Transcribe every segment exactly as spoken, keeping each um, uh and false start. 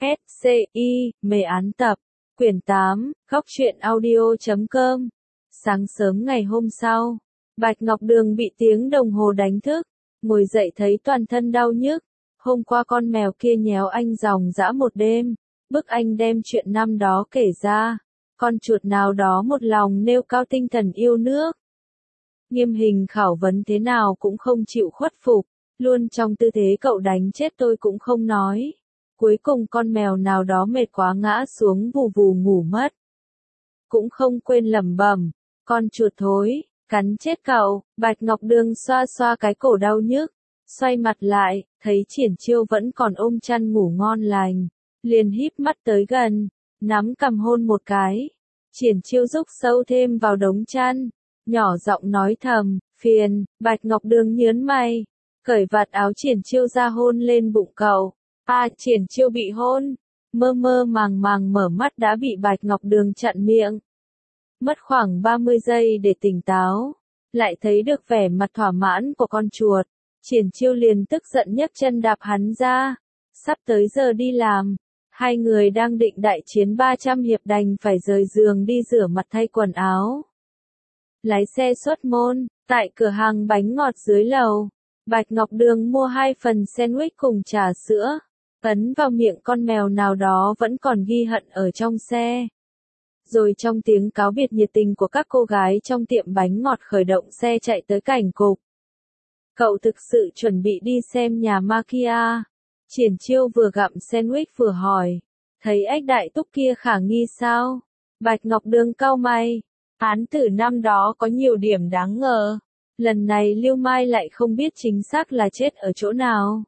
S C I, mê án tập, quyển tám, góc truyện audio chấm com. Sáng sớm ngày hôm sau, Bạch Ngọc Đường bị tiếng đồng hồ đánh thức, ngồi dậy thấy toàn thân đau nhức. Hôm qua con mèo kia nhéo anh ròng rã một đêm, bức anh đem chuyện năm đó kể ra. Con chuột nào đó một lòng nêu cao tinh thần yêu nước. Nghiêm hình khảo vấn thế nào cũng không chịu khuất phục, luôn trong tư thế cậu đánh chết tôi cũng không nói. Cuối cùng con mèo nào đó mệt quá ngã xuống vù vù ngủ mất. Cũng không quên lẩm bẩm, con chuột thối, cắn chết cậu. Bạch Ngọc Đường xoa xoa cái cổ đau nhức, xoay mặt lại, thấy Triển Chiêu vẫn còn ôm chăn ngủ ngon lành, liền híp mắt tới gần, nắm cằm hôn một cái. Triển Chiêu rúc sâu thêm vào đống chăn, nhỏ giọng nói thầm, phiền. Bạch Ngọc Đường nhớn mày, cởi vạt áo Triển Chiêu ra hôn lên bụng cậu. À, Triển Chiêu bị hôn, mơ mơ màng màng mở mắt đã bị Bạch Ngọc Đường chặn miệng. Mất khoảng ba mươi giây để tỉnh táo, lại thấy được vẻ mặt thỏa mãn của con chuột. Triển Chiêu liền tức giận nhấc chân đạp hắn ra. Sắp tới giờ đi làm, hai người đang định đại chiến ba trăm hiệp đành phải rời giường đi rửa mặt thay quần áo. Lái xe xuất môn, tại cửa hàng bánh ngọt dưới lầu, Bạch Ngọc Đường mua hai phần sandwich cùng trà sữa, ấn vào miệng con mèo nào đó vẫn còn ghi hận ở trong xe. Rồi trong tiếng cáo biệt nhiệt tình của các cô gái trong tiệm bánh ngọt khởi động xe chạy tới cảnh cục. Cậu thực sự chuẩn bị đi xem nhà ma kia? Triển Chiêu vừa gặm sandwich vừa hỏi. Thấy ếch đại túc kia khả nghi sao? Bạch Ngọc Đường cau mày. Án tử năm đó có nhiều điểm đáng ngờ. Lần này Lưu Mai lại không biết chính xác là chết ở chỗ nào.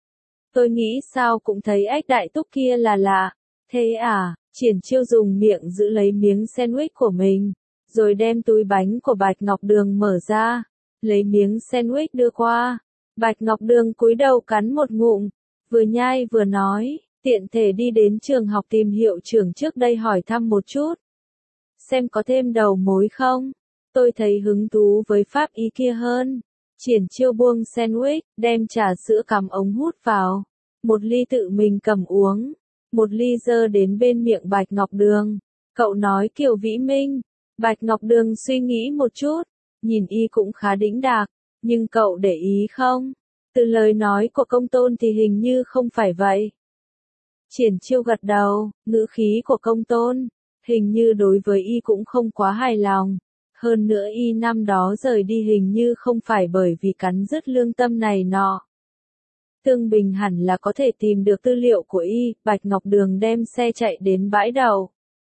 Tôi nghĩ sao cũng thấy ếch đại túc kia là lạ. Thế à? Triển Chiêu dùng miệng giữ lấy miếng sandwich của mình, rồi đem túi bánh của Bạch Ngọc Đường mở ra, lấy miếng sandwich đưa qua. Bạch Ngọc Đường cúi đầu cắn một ngụm, vừa nhai vừa nói, tiện thể đi đến trường học tìm hiệu trưởng trước đây hỏi thăm một chút. Xem có thêm đầu mối không? Tôi thấy hứng thú với pháp y kia hơn. Triển Chiêu buông sandwich, đem trà sữa cắm ống hút vào. Một ly tự mình cầm uống. Một ly dơ đến bên miệng Bạch Ngọc Đường. Cậu nói Kiều Vĩ Minh. Bạch Ngọc Đường suy nghĩ một chút. Nhìn y cũng khá đĩnh đạc. Nhưng cậu để ý không? Từ lời nói của công tôn thì hình như không phải vậy. Triển Chiêu gật đầu, ngữ khí của công tôn. Hình như đối với y cũng không quá hài lòng. Hơn nữa y năm đó rời đi hình như không phải bởi vì cắn rứt lương tâm này nọ. Tương Bình hẳn là có thể tìm được tư liệu của y. Bạch Ngọc Đường đem xe chạy đến bãi đậu.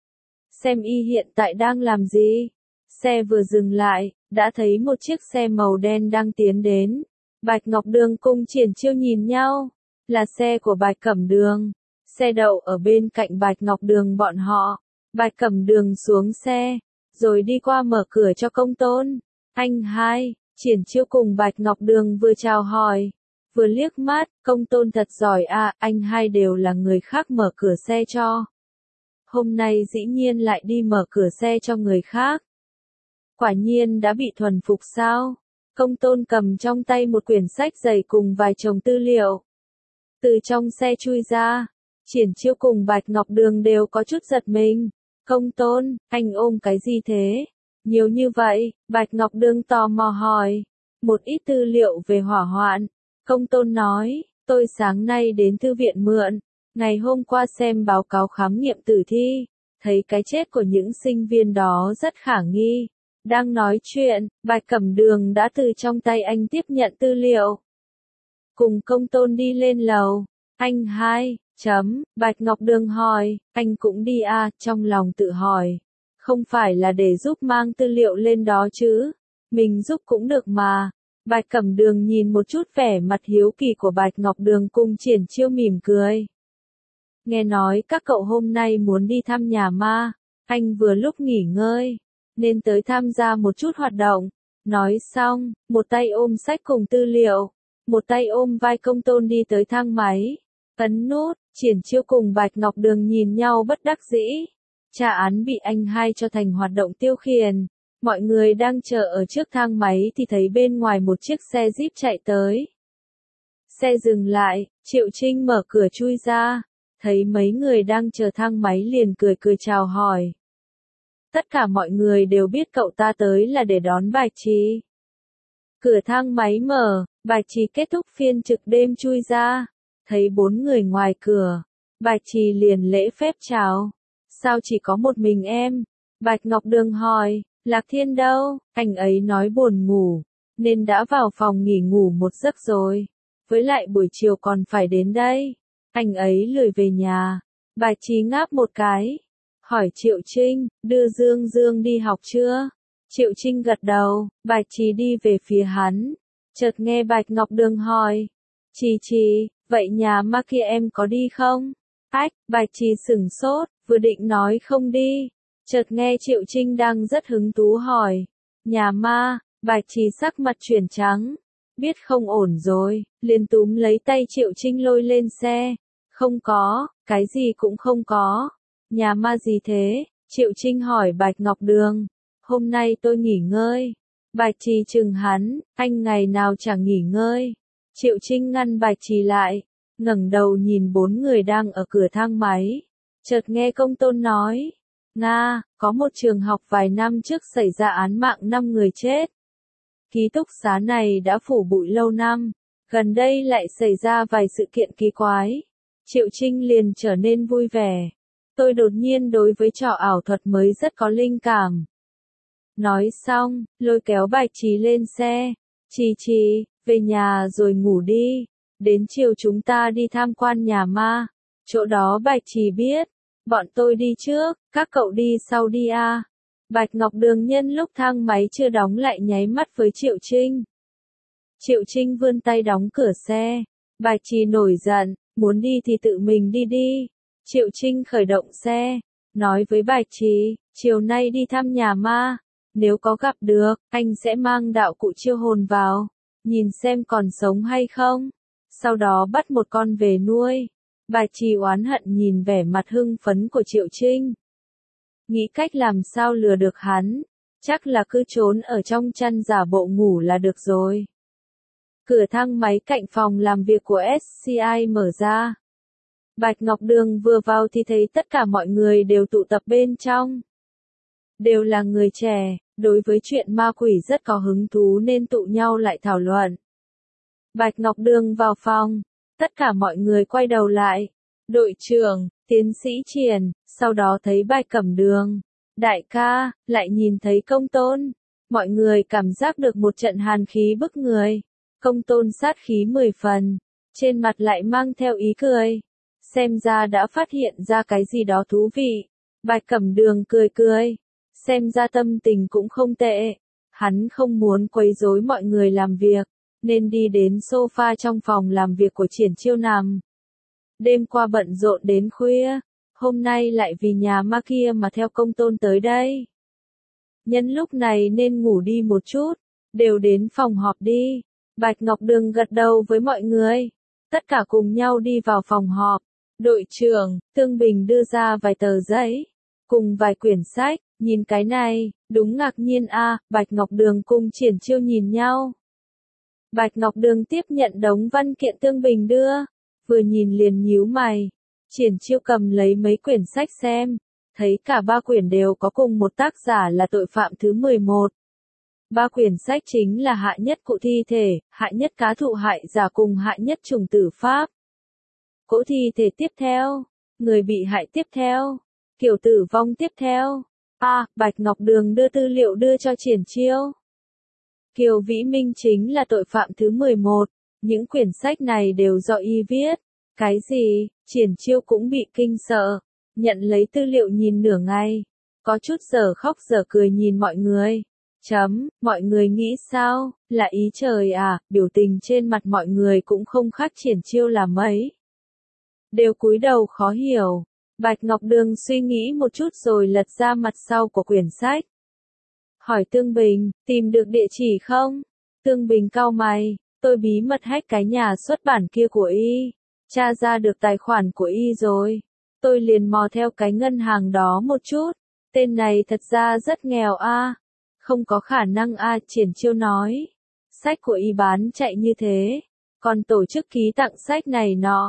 Xem y hiện tại đang làm gì. Xe vừa dừng lại, đã thấy một chiếc xe màu đen đang tiến đến. Bạch Ngọc Đường cùng Triển Chiêu nhìn nhau. Là xe của Bạch Cẩm Đường. Xe đậu ở bên cạnh Bạch Ngọc Đường bọn họ. Bạch Cẩm Đường xuống xe, rồi đi qua mở cửa cho công tôn. Anh hai. Triển Chiêu cùng Bạch Ngọc Đường vừa chào hỏi, vừa liếc mắt. Công tôn thật giỏi à, anh hai đều là người khác mở cửa xe cho. Hôm nay dĩ nhiên lại đi mở cửa xe cho người khác. Quả nhiên đã bị thuần phục sao? Công tôn cầm trong tay một quyển sách dày cùng vài chồng tư liệu. Từ trong xe chui ra, Triển Chiêu cùng Bạch Ngọc Đường đều có chút giật mình. Công tôn, anh ôm cái gì thế? Nhiều như vậy. Bạch Ngọc Đường tò mò hỏi. Một ít tư liệu về hỏa hoạn. Công tôn nói, tôi sáng nay đến thư viện mượn. Ngày hôm qua xem báo cáo khám nghiệm tử thi. Thấy cái chết của những sinh viên đó rất khả nghi. Đang nói chuyện, Bạch Cẩm Đường đã từ trong tay anh tiếp nhận tư liệu. Cùng công tôn đi lên lầu. Anh hai, chấm, Bạch Ngọc Đường hỏi, anh cũng đi à, trong lòng tự hỏi. Không phải là để giúp mang tư liệu lên đó chứ. Mình giúp cũng được mà. Bạch Cẩm Đường nhìn một chút vẻ mặt hiếu kỳ của Bạch Ngọc Đường cùng Triển Chiêu mỉm cười. Nghe nói các cậu hôm nay muốn đi thăm nhà ma. Anh vừa lúc nghỉ ngơi, nên tới tham gia một chút hoạt động. Nói xong, một tay ôm sách cùng tư liệu, một tay ôm vai công tôn đi tới thang máy. Ấn nút, Triển Chiêu cùng Bạch Ngọc Đường nhìn nhau bất đắc dĩ. Tra án bị anh hai cho thành hoạt động tiêu khiển. Mọi người đang chờ ở trước thang máy thì thấy bên ngoài một chiếc xe Jeep chạy tới. Xe dừng lại, Triệu Trinh mở cửa chui ra. thấy mấy người đang chờ thang máy liền cười cười chào hỏi. Tất cả mọi người đều biết cậu ta tới là để đón Bạch Trì. Cửa thang máy mở, Bạch Trì kết thúc phiên trực đêm chui ra, thấy bốn người ngoài cửa, Bạch Trì liền lễ phép chào. Sao chỉ có một mình em? Bạch Ngọc Đường hỏi, Lạc Thiên đâu? Anh ấy nói buồn ngủ, nên đã vào phòng nghỉ ngủ một giấc rồi. Với lại buổi chiều còn phải đến đây. Anh ấy lười về nhà. Bạch Trì ngáp một cái. Hỏi Triệu Trinh, đưa Dương Dương đi học chưa? Triệu Trinh gật đầu, Bạch Trì đi về phía hắn. Chợt nghe Bạch Ngọc Đường hỏi. Trì Trì, vậy nhà ma kia em có đi không? Ách, Bạch Trì sửng sốt, vừa định nói không đi. Chợt nghe Triệu Trinh đang rất hứng thú hỏi. Nhà ma, Bạch Trì sắc mặt chuyển trắng. Biết không ổn rồi, liền túm lấy tay Triệu Trinh lôi lên xe. Không có, cái gì cũng không có. Nhà ma gì thế? Triệu Trinh hỏi Bạch Ngọc Đường. Hôm nay tôi nghỉ ngơi. Bạch Trì chừng hắn, anh ngày nào chẳng nghỉ ngơi. Triệu Trinh ngăn Bạch Trì lại, ngẩng đầu nhìn bốn người đang ở cửa thang máy. Chợt nghe Công Tôn nói. Nga, có một trường học vài năm trước xảy ra án mạng năm người chết. Ký túc xá này đã phủ bụi lâu năm, gần đây lại xảy ra vài sự kiện kỳ quái. Triệu Trinh liền trở nên vui vẻ. Tôi đột nhiên đối với trò ảo thuật mới rất có linh cảm. Nói xong, lôi kéo Bạch Trì lên xe. Trì Trì, về nhà rồi ngủ đi. Đến chiều chúng ta đi tham quan nhà ma. Chỗ đó Bạch Trì biết. Bọn tôi đi trước, các cậu đi sau đi à. Bạch Ngọc Đường nhân lúc thang máy chưa đóng lại nháy mắt với Triệu Trinh. Triệu Trinh vươn tay đóng cửa xe. Bạch Trì nổi giận, muốn đi thì tự mình đi đi. Triệu Trinh khởi động xe, nói với Bạch Trì, chiều nay đi thăm nhà ma. Nếu có gặp được, anh sẽ mang đạo cụ chiêu hồn vào, nhìn xem còn sống hay không. Sau đó bắt một con về nuôi. Bạch Trì oán hận nhìn vẻ mặt hưng phấn của Triệu Trinh. Nghĩ cách làm sao lừa được hắn, chắc là cứ trốn ở trong chăn giả bộ ngủ là được rồi. Cửa thang máy cạnh phòng làm việc của ét xê i mở ra. Bạch Ngọc Đường vừa vào thì thấy tất cả mọi người đều tụ tập bên trong. Đều là người trẻ, đối với chuyện ma quỷ rất có hứng thú nên tụ nhau lại thảo luận. Bạch Ngọc Đường vào phòng, tất cả mọi người quay đầu lại. Đội trưởng, tiến sĩ Triển, sau đó thấy Bạch Cẩm Đường. Đại ca, lại nhìn thấy Công Tôn. Mọi người cảm giác được một trận hàn khí bức người. Công Tôn sát khí mười phần, trên mặt lại mang theo ý cười. Xem ra đã phát hiện ra cái gì đó thú vị. Bạch Cẩm Đường cười cười. Xem ra tâm tình cũng không tệ. Hắn không muốn quấy rối mọi người làm việc, nên đi đến sofa trong phòng làm việc của Triển Chiêu nằm. Đêm qua bận rộn đến khuya, hôm nay lại vì nhà ma kia mà theo Công Tôn tới đây. Nhân lúc này nên ngủ đi một chút, đều đến phòng họp đi. Bạch Ngọc Đường gật đầu với mọi người. Tất cả cùng nhau đi vào phòng họp. Đội trưởng, Tương Bình đưa ra vài tờ giấy, cùng vài quyển sách, nhìn cái này, đúng ngạc nhiên a. À, Bạch Ngọc Đường cùng Triển Chiêu nhìn nhau. Bạch Ngọc Đường tiếp nhận đống văn kiện Tương Bình đưa, vừa nhìn liền nhíu mày. Triển Chiêu cầm lấy mấy quyển sách xem, thấy cả ba quyển đều có cùng một tác giả là tội phạm thứ mười một. Ba quyển sách chính là Hạ Nhất Cụ Thi Thể, Hạ Nhất Cá Thụ Hại Giả cùng Hạ Nhất Trùng Tử Pháp. Cỗ thi thể tiếp theo, người bị hại tiếp theo, kiểu tử vong tiếp theo. A, à, Bạch Ngọc Đường đưa tư liệu đưa cho Triển Chiêu. Kiều Vĩ Minh chính là tội phạm thứ mười một, những quyển sách này đều do y viết. Cái gì? Triển Chiêu cũng bị kinh sợ, nhận lấy tư liệu nhìn nửa ngày, có chút giờ khóc giờ cười nhìn mọi người. Chấm, mọi người nghĩ sao? Là ý trời à? Biểu tình trên mặt mọi người cũng không khác Triển Chiêu là mấy. Đều cúi đầu khó hiểu. Bạch Ngọc Đường suy nghĩ một chút rồi lật ra mặt sau của quyển sách. Hỏi Tương Bình, tìm được địa chỉ không? Tương Bình cau mày, tôi bí mật hack cái nhà xuất bản kia của y. Tra ra được tài khoản của y rồi. Tôi liền mò theo cái ngân hàng đó một chút. Tên này thật ra rất nghèo a. À. Không có khả năng a. À, Triển Chiêu nói. Sách của y bán chạy như thế. Còn tổ chức ký tặng sách này nọ.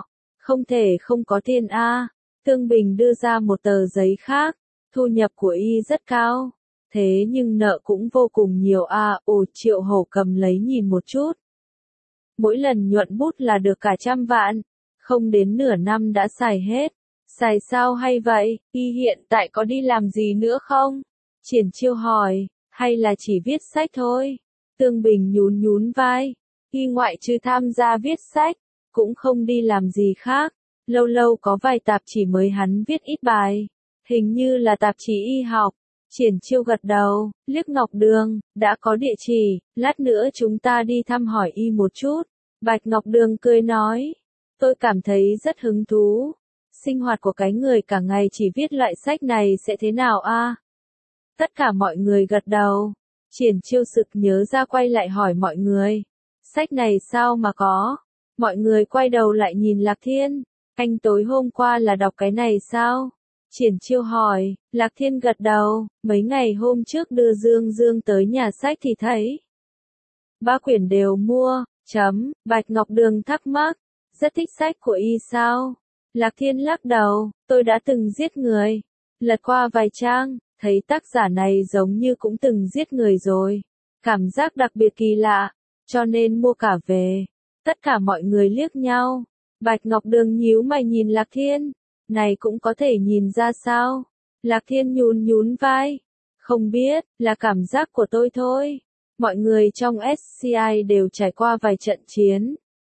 Không thể không có tiền a. Tương Bình đưa ra một tờ giấy khác, thu nhập của y rất cao, thế nhưng nợ cũng vô cùng nhiều a. Ồ, Triệu Hổ cầm lấy nhìn một chút. Mỗi lần nhuận bút là được cả trăm vạn, không đến nửa năm đã xài hết. Xài sao hay vậy, y hiện tại có đi làm gì nữa không? Triển Chiêu hỏi, hay là chỉ viết sách thôi? Tương Bình nhún nhún vai, y ngoại trừ tham gia viết sách, cũng không đi làm gì khác. Lâu lâu có vài tạp chỉ mới hắn viết ít bài, hình như là tạp chí y học. Triển Chiêu gật đầu, liếc Ngọc Đường, đã có địa chỉ, lát nữa chúng ta đi thăm hỏi y một chút. Bạch Ngọc Đường cười nói, tôi cảm thấy rất hứng thú. Sinh hoạt của cái người cả ngày chỉ viết loại sách này sẽ thế nào a? Tất cả mọi người gật đầu. Triển Chiêu sực nhớ ra quay lại hỏi mọi người, sách này sao mà có? Mọi người quay đầu lại nhìn Lạc Thiên, anh tối hôm qua là đọc cái này sao? Triển Chiêu hỏi, Lạc Thiên gật đầu, mấy ngày hôm trước đưa Dương Dương tới nhà sách thì thấy. Ba quyển đều mua, chấm, Bạch Ngọc Đường thắc mắc, rất thích sách của y sao? Lạc Thiên lắc đầu, tôi đã từng giết người. Lật qua vài trang, thấy tác giả này giống như cũng từng giết người rồi. Cảm giác đặc biệt kỳ lạ, cho nên mua cả về. Tất cả mọi người liếc nhau. Bạch Ngọc Đường nhíu mày nhìn Lạc Thiên. Này cũng có thể nhìn ra sao? Lạc Thiên nhún nhún vai. Không biết, là cảm giác của tôi thôi. Mọi người trong ét xê i đều trải qua vài trận chiến.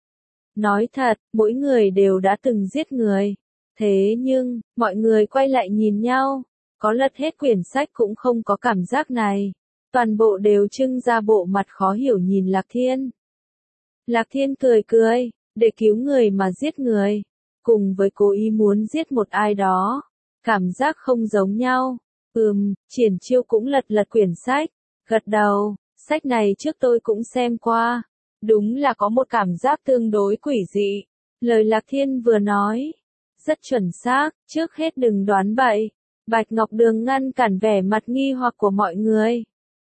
Nói thật, mỗi người đều đã từng giết người. Thế nhưng, mọi người quay lại nhìn nhau. Có lật hết quyển sách cũng không có cảm giác này. Toàn bộ đều trưng ra bộ mặt khó hiểu nhìn Lạc Thiên. Lạc Thiên cười cười, để cứu người mà giết người. Cùng với cố ý muốn giết một ai đó. Cảm giác không giống nhau. Ừm, Triển Chiêu cũng lật lật quyển sách. Gật đầu, sách này trước tôi cũng xem qua. Đúng là có một cảm giác tương đối quỷ dị. Lời Lạc Thiên vừa nói. Rất chuẩn xác, trước hết đừng đoán bậy. Bạch Ngọc Đường ngăn cản vẻ mặt nghi hoặc của mọi người.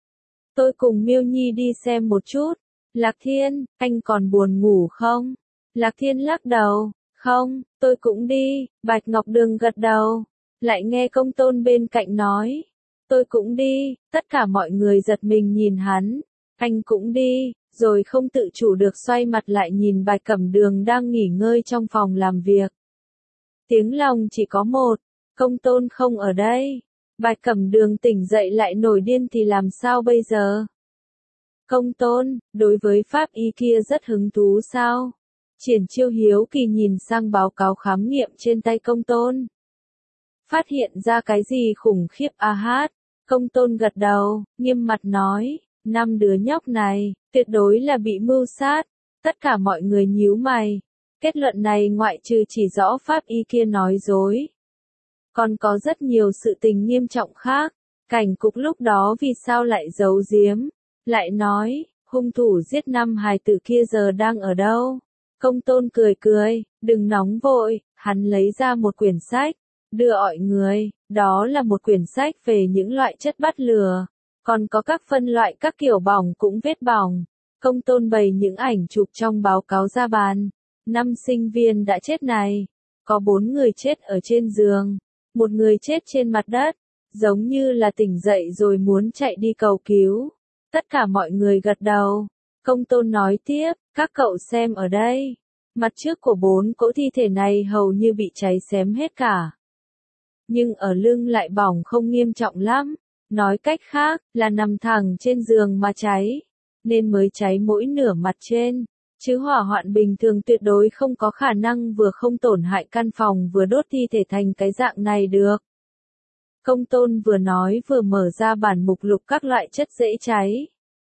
Tôi cùng Miêu Nhi đi xem một chút. Lạc Thiên, anh còn buồn ngủ không? Lạc Thiên lắc đầu. Không, tôi cũng đi. Bạch Ngọc Đường gật đầu. Lại nghe Công Tôn bên cạnh nói. Tôi cũng đi. Tất cả mọi người giật mình nhìn hắn. Anh cũng đi. Rồi không tự chủ được xoay mặt lại nhìn Bạch Cẩm Đường đang nghỉ ngơi trong phòng làm việc. Tiếng lòng chỉ có một. Công Tôn không ở đây. Bạch Cẩm Đường tỉnh dậy lại nổi điên thì làm sao bây giờ? Công Tôn, đối với pháp y kia rất hứng thú sao? Triển Chiêu hiếu kỳ nhìn sang báo cáo khám nghiệm trên tay Công Tôn. Phát hiện ra cái gì khủng khiếp a hát? Công Tôn gật đầu, nghiêm mặt nói, năm đứa nhóc này, tuyệt đối là bị mưu sát. Tất cả mọi người nhíu mày. Kết luận này ngoại trừ chỉ rõ pháp y kia nói dối. Còn có rất nhiều sự tình nghiêm trọng khác. Cảnh cục lúc đó vì sao lại giấu giếm? Lại nói, hung thủ giết năm hài tử kia giờ đang ở đâu? Công Tôn cười cười, đừng nóng vội, hắn lấy ra một quyển sách, đưa mọi người, đó là một quyển sách về những loại chất bắt lửa, còn có các phân loại các kiểu bỏng cũng vết bỏng. Công Tôn bày những ảnh chụp trong báo cáo ra bàn. Năm sinh viên đã chết này, có bốn người chết ở trên giường, một người chết trên mặt đất, giống như là tỉnh dậy rồi muốn chạy đi cầu cứu. Tất cả mọi người gật đầu. Công Tôn nói tiếp, các cậu xem ở đây. Mặt trước của bốn cỗ thi thể này hầu như bị cháy xém hết cả. Nhưng ở lưng lại bỏng không nghiêm trọng lắm. Nói cách khác, là nằm thẳng trên giường mà cháy. Nên mới cháy mỗi nửa mặt trên. Chứ hỏa hoạn bình thường tuyệt đối không có khả năng vừa không tổn hại căn phòng vừa đốt thi thể thành cái dạng này được. Công Tôn vừa nói vừa mở ra bản mục lục các loại chất dễ cháy.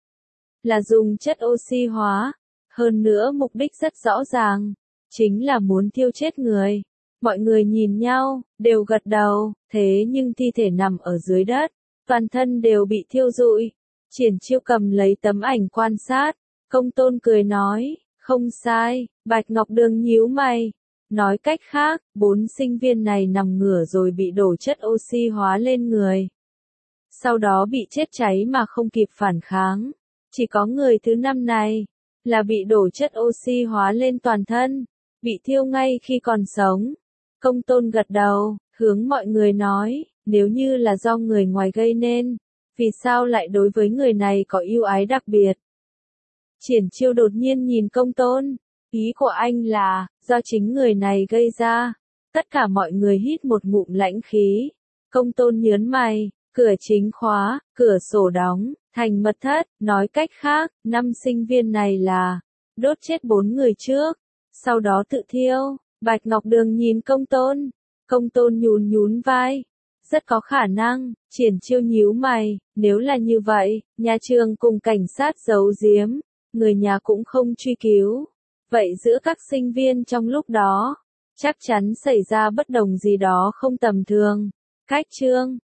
Là dùng chất oxy hóa. Hơn nữa mục đích rất rõ ràng. Chính là muốn thiêu chết người. Mọi người nhìn nhau, đều gật đầu. Thế nhưng thi thể nằm ở dưới đất. Toàn thân đều bị thiêu rụi. Triển Chiêu cầm lấy tấm ảnh quan sát. Công Tôn cười nói, không sai. Bạch Ngọc Đường nhíu mày. Nói cách khác, bốn sinh viên này nằm ngửa rồi bị đổ chất oxy hóa lên người. Sau đó bị chết cháy mà không kịp phản kháng. Chỉ có người thứ năm này, là bị đổ chất oxy hóa lên toàn thân. bị thiêu ngay khi còn sống. Công Tôn gật đầu, hướng mọi người nói, nếu như là do người ngoài gây nên, vì sao lại đối với người này có ưu ái đặc biệt? Triển Chiêu đột nhiên nhìn Công Tôn, ý của anh là, do chính người này gây ra. Tất cả mọi người hít một ngụm lãnh khí. Công Tôn nhớn mày, cửa chính khóa, cửa sổ đóng, thành mật thất, nói cách khác, năm sinh viên này là đốt chết bốn người trước, sau đó tự thiêu. Bạch Ngọc Đường nhìn Công Tôn, Công Tôn nhún nhún vai, rất có khả năng. Triển Chiêu nhíu mày, nếu là như vậy, nhà trường cùng cảnh sát giấu giếm, người nhà cũng không truy cứu. Vậy giữa các sinh viên trong lúc đó, chắc chắn xảy ra bất đồng gì đó không tầm thường. Cách chương